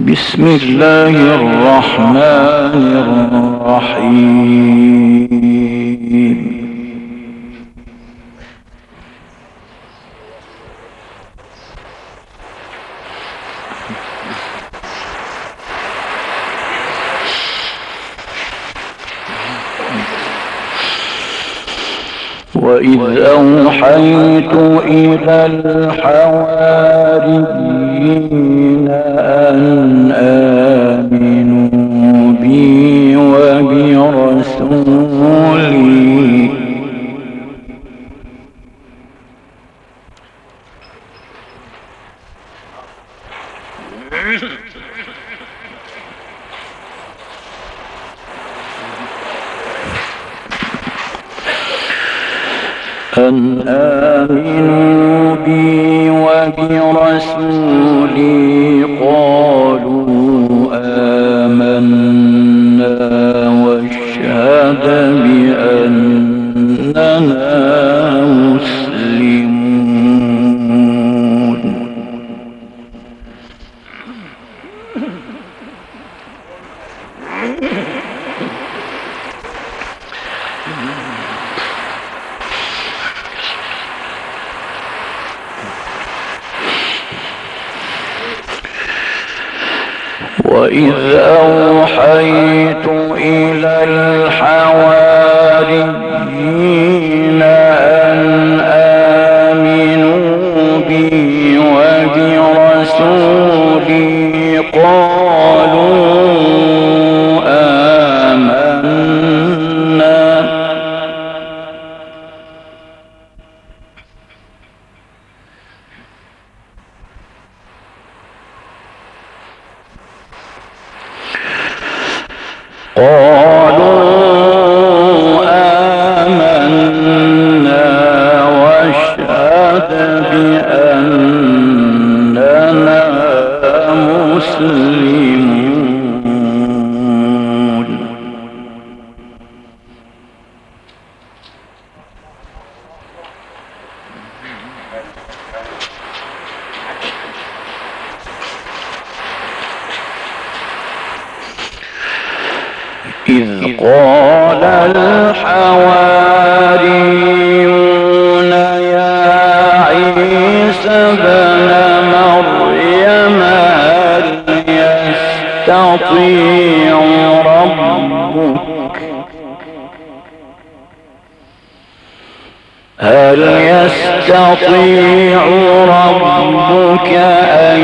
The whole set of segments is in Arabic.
بسم الله الرحمن الرحيم. وإذ أوحيت إلى الحواريين أن آمنوا بي وبرسولي قالوا آمنا واشهد بأننا مسلمون. وإذ أوحيت إلى الحواريين أن آمنوا بي وبرسولي قالوا آمنا واشهد بأننا مسلمون. إذ قال الحواريون يا عيسى ابن مريم هل يستطيع ربك أن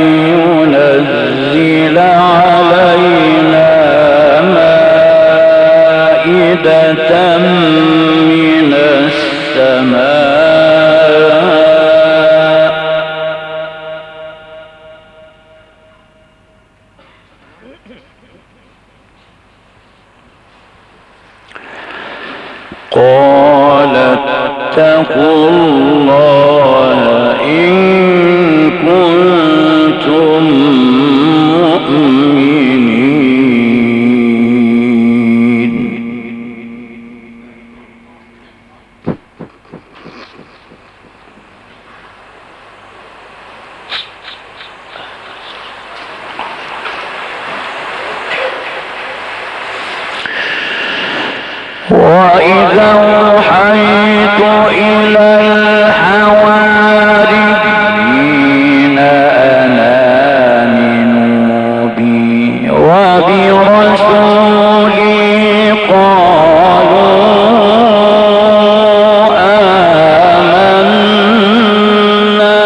ينزل علينا مائدة من السماء قال اتقوا الله إن كنتم مؤمنين. وإذا أوحيت إلى الحواريين أن آمنوا بي وبرسولي قالوا آمنا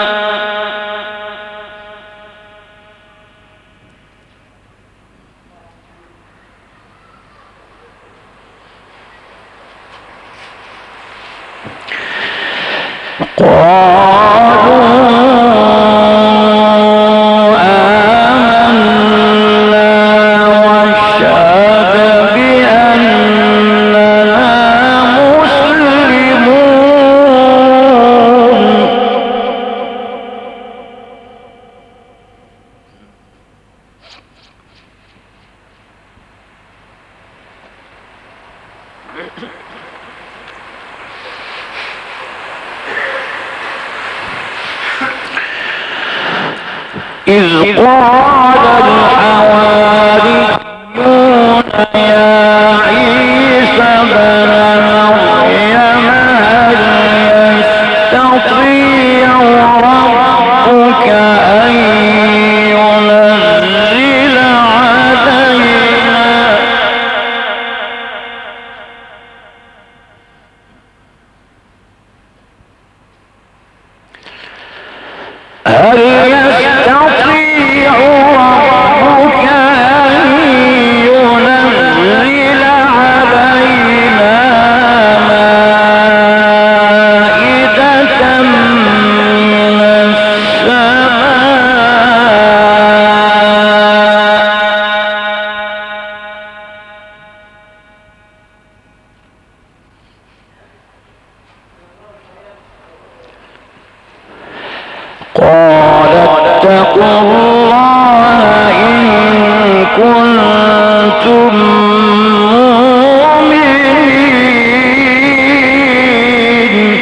واشهد بأننا مسلمون. إذ قال الحواريون يا عيسى ابن مريم هل يستطيع ربك أن ينزل علينا مائدة من السماء قال اتقوا الله إن كنتم مؤمنين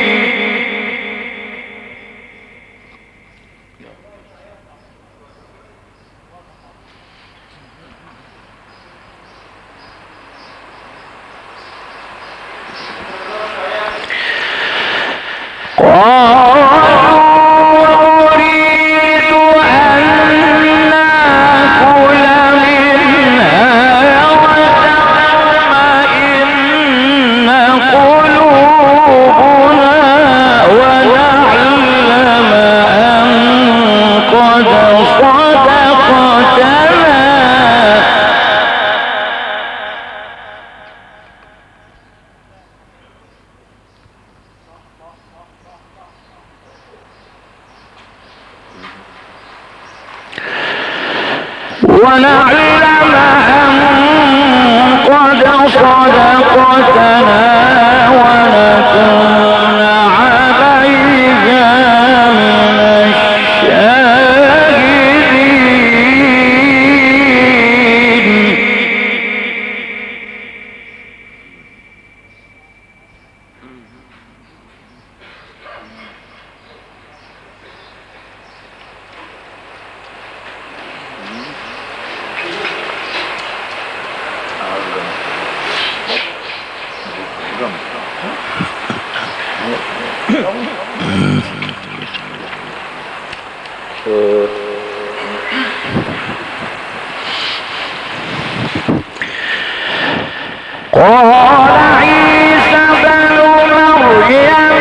ونعلم أن قد صدقتنا ونكون عليها من الشاهدين قال عيسى بن مريم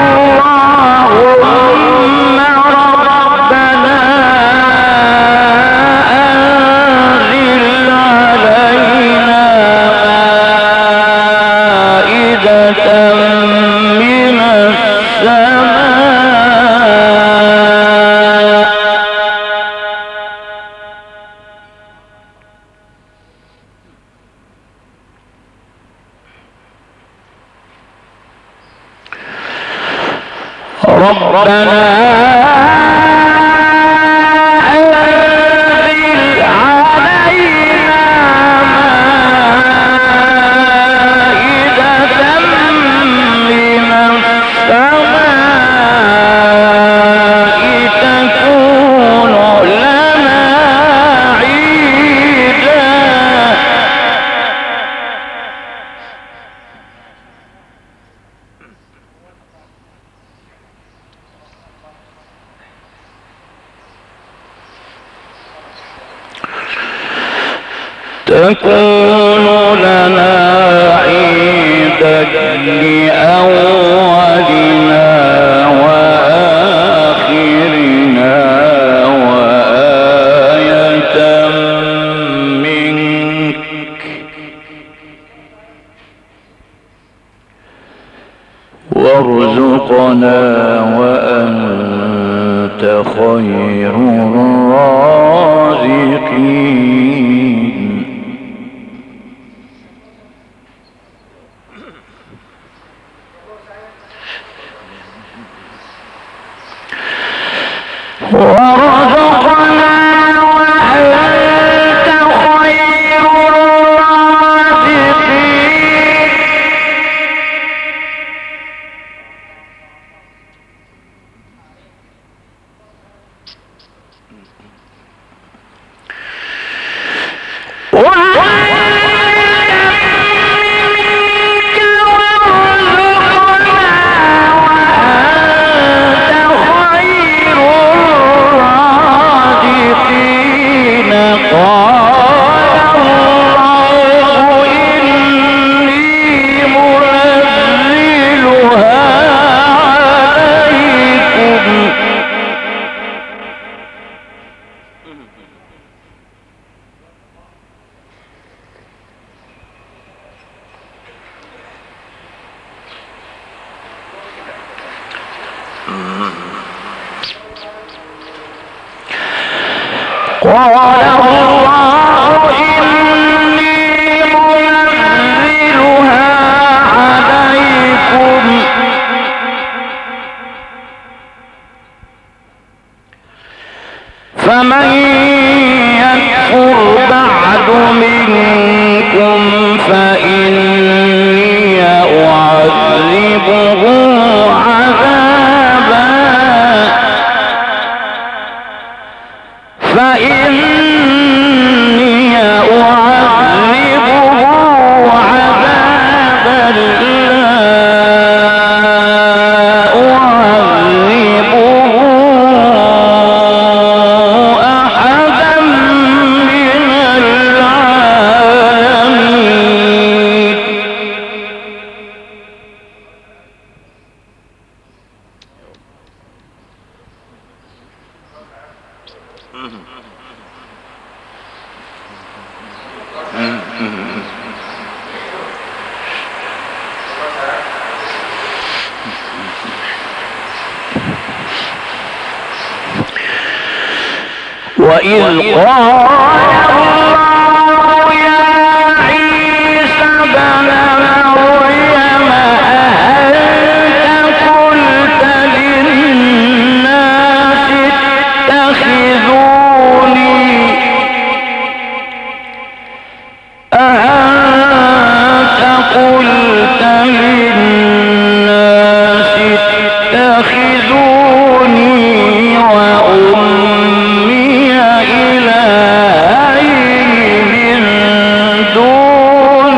اللهم ربنا أنزل علينا مائدة من السماء ربنا أنزل علينا مائدة من السماء تكون لنا عيدا تكون لنا عيدا لأولنا وآخرنا وآية منك وارزقنا وأنت خير الرازقين ورزقنا وأنت خير الرازقين قال الله إني منزلها عليكم فمن يكفر بعد منكم فإني أعذبه عذابا وإذ قال الله يا عيسى ابن مريم أأنت قلت للناس اتخذوني أأنت قلت للناس اتخذوني وأمي إلهين من دون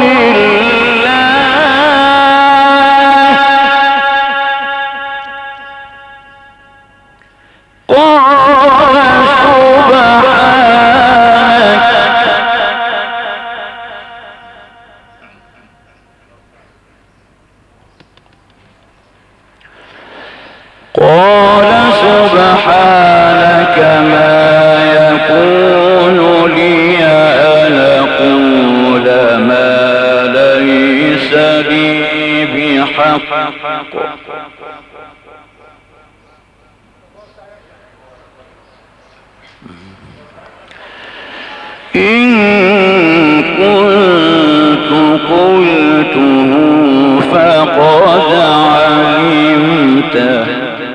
الله قال سبحانك ما يكون لي أن أقول ما ليس لي بحق إن كنت قلته فقد علمته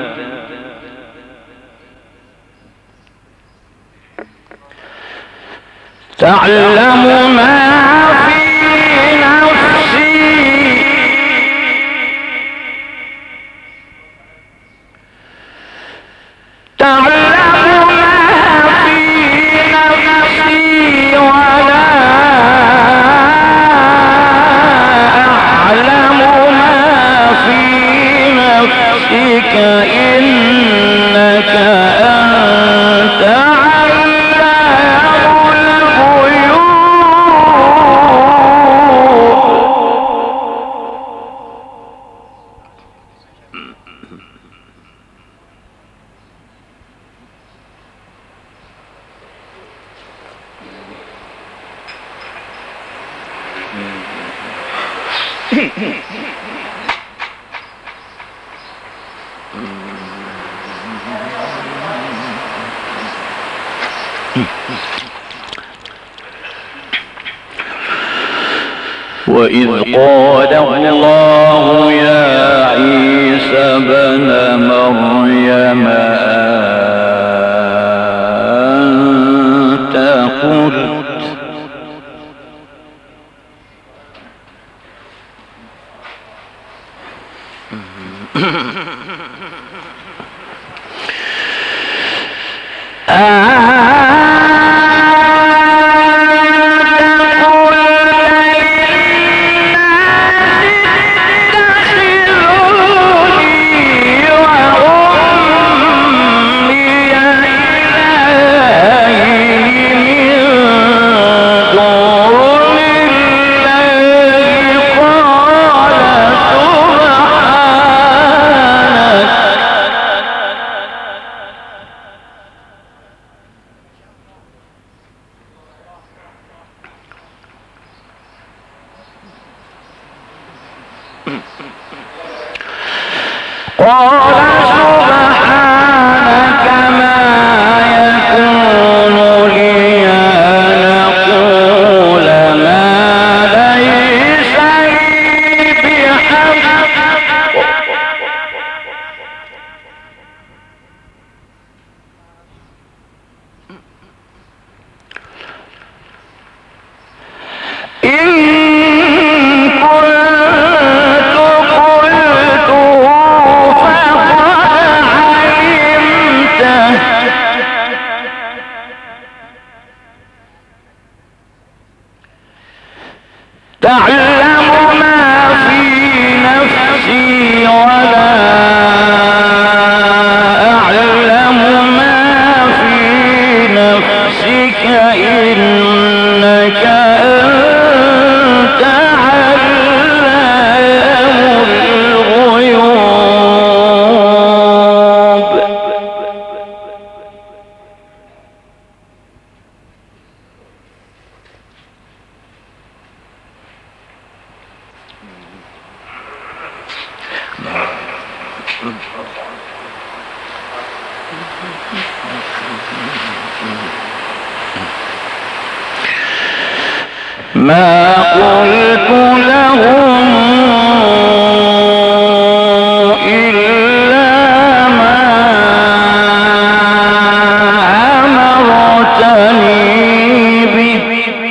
تعلم ما في نفسي تعلم ما في نفسي ولا أعلم ما في نفسك إنك أنت وإذ قال الله يا عيسى ابن مريم أنت قلت تعلم ما في نفسي ولا أعلم ما في نفسك إنك أنت علام الغيوب. ما قلت لهم إلا ما أمرتني به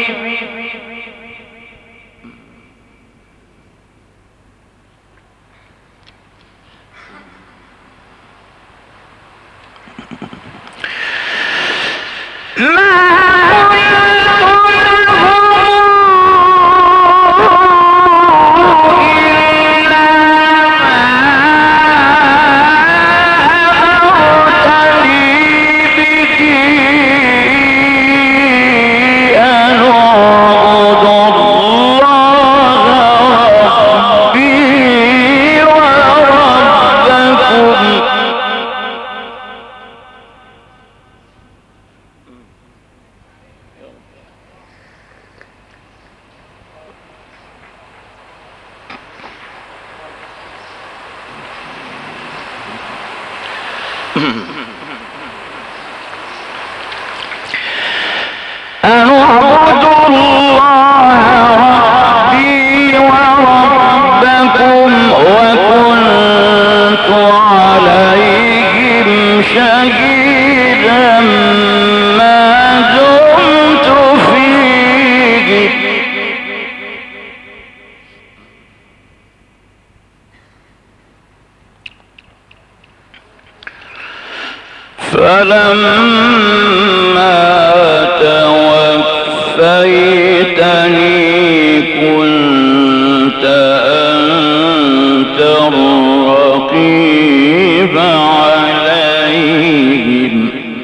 أن أعبد الله ربي وربكم وكنت عليهم شهيدا ما دمت فيهم فلما توفيتني كنت أنت الرقيب عليهم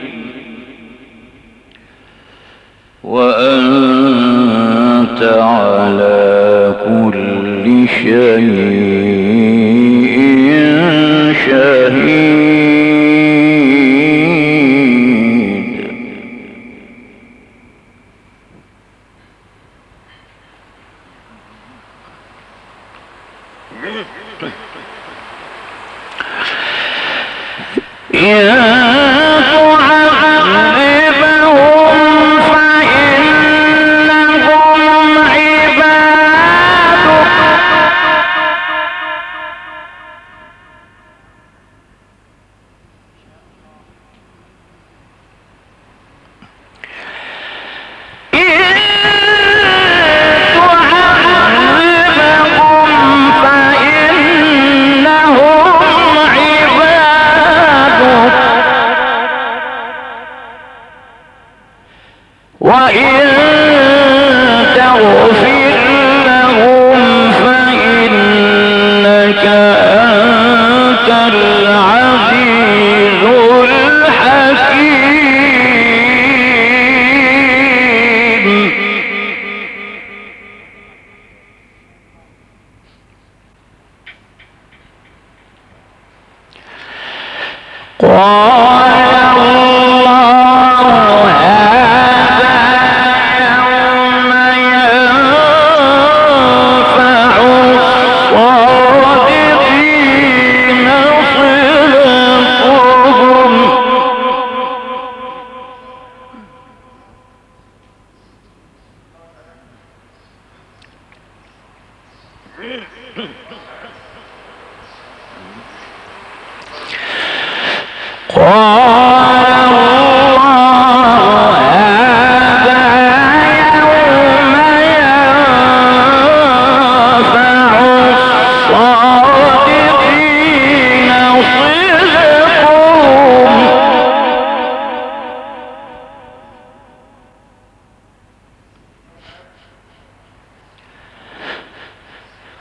وأنت على كل شيء شهيد. وإن تغفر لهم فإنك أنت العزيز الحكيم.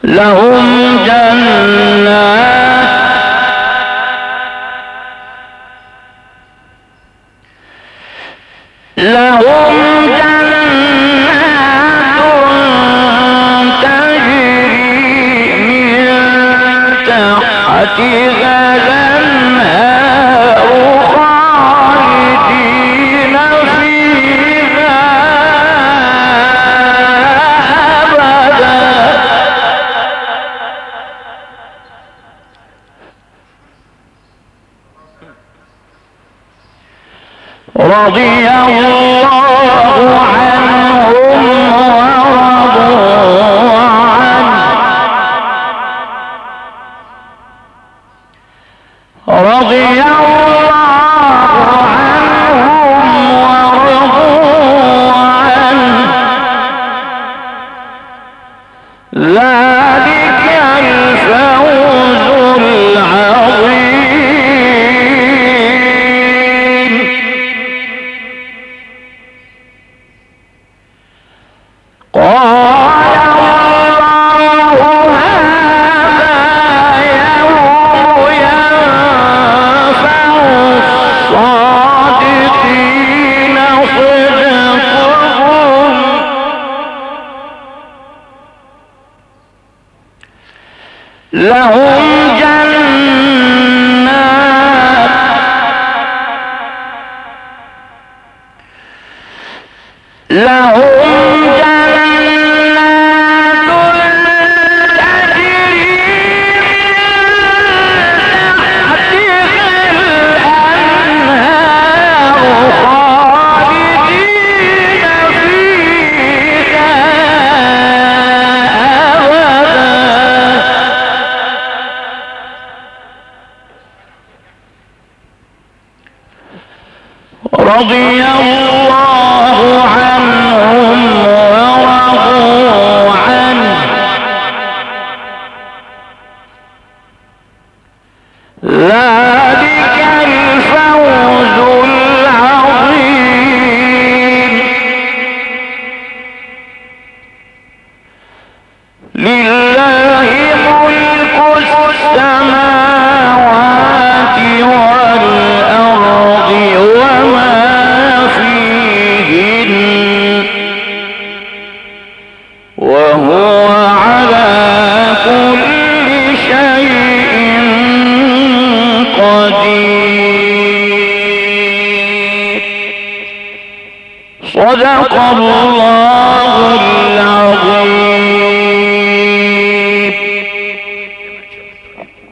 لهم جنات تجري من تحتها الأنهار خالدين فيها أبدا رضي الله عنهم ورضوا عنه رضي الله عنهم ورضوا عنه ذلك الفوز العظيم. قال الله هذا يوم ينفع الصادقين صدقهم لهم جنات تجري رضي الله عنهم ورضوا عنه ذلك الفوز العظيم. لله ملك السماوات والأرض وما فيهن وهو على كل شيء قدير. صدق الله